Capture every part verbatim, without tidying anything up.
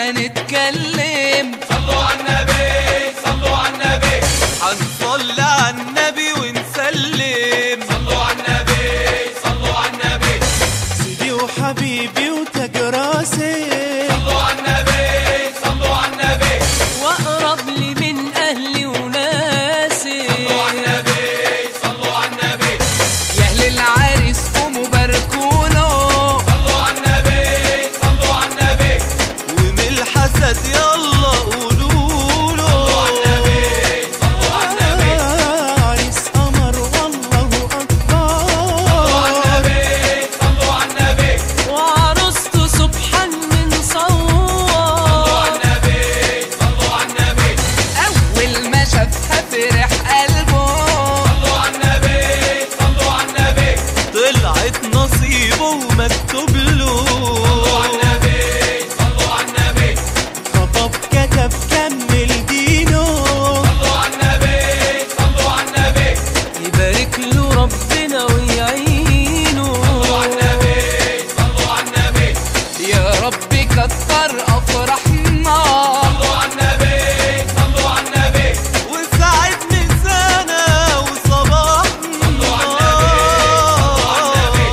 هنتكلم. صلوا على النبي صلوا على النبي، هنصلي على النبي ونسلم. صلوا على النبي صلوا على النبي، سيدي وحبيبي وتاج راسي. صلوا على النبي صلوا على النبي، واقرب لي من اهلي وناسي. صلوا على النبي صلوا على النبي، يا اهل العريس قوموا باركونا. صلوا على النبي صلوا على النبي، ومن الحسد يلا قولوا له. صلوا على النبي صلوا على النبي، عريس قمر والله اكبر. صلوا على النبي صلوا على النبي، وعروسته سبحان من صور. صلوا على النبي صلوا على النبي، اول ما شافها فرح قلبه. صلوا على النبي صلوا على النبي، طلعت نصيبه ومكتوب له. صلوا على النبي صلوا على النبي، خطب كتب كمل دينه. صلوا على النبي صلوا على النبي، يبارك له ربنا ويعينه. صلوا على النبي صلوا على النبي، يا رب كتر افراحنا. صلوا على النبي صلوا على النبي، وسعد نسانا وصباحنا. صلوا على النبي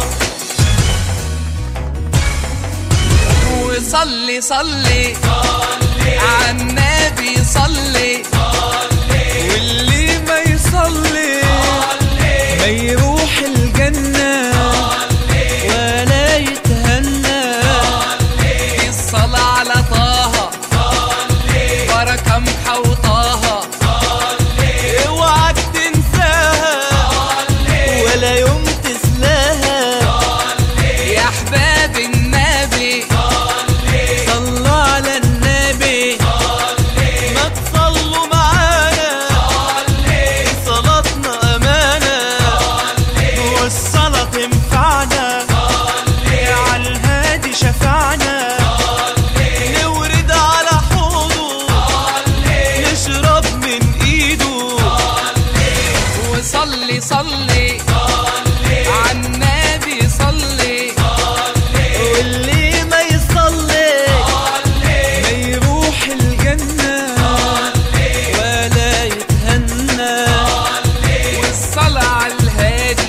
وصلي صلي صلي على النبي صلي. صلي واللي ما يصلي ما يروح الجنة ولا يتهنى. دي الصلاة على طه بركة محوطاها. اوعك تنساها ولا يوم تسلاها. يا احباب النبي صلوا على النبي. ما تصلوا معانا صلاتنا امانه. والصلاه تنفعنا على الهادي شفعنا. نورد على حوضه نشرب من ايده. وصلي صلي على النبي صلي. واللي ما يصلي ما يروح الجنة ولا يتهنى. والصلاة على الهادي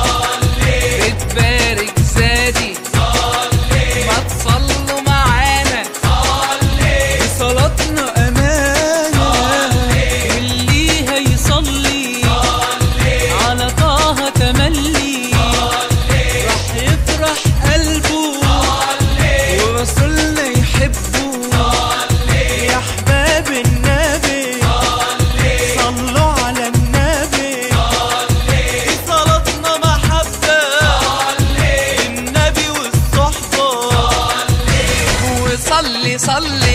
بتبارك زادي. ما تصلوا معانا صلاتنا أمانة. واللي هيصلي على طه تملي راح يفرح قلبه ورسولنا يحبه. يا احباب النبي صلوا على النبي. دي صلاتنا محبة للنبي والصحبة. وصلي صلي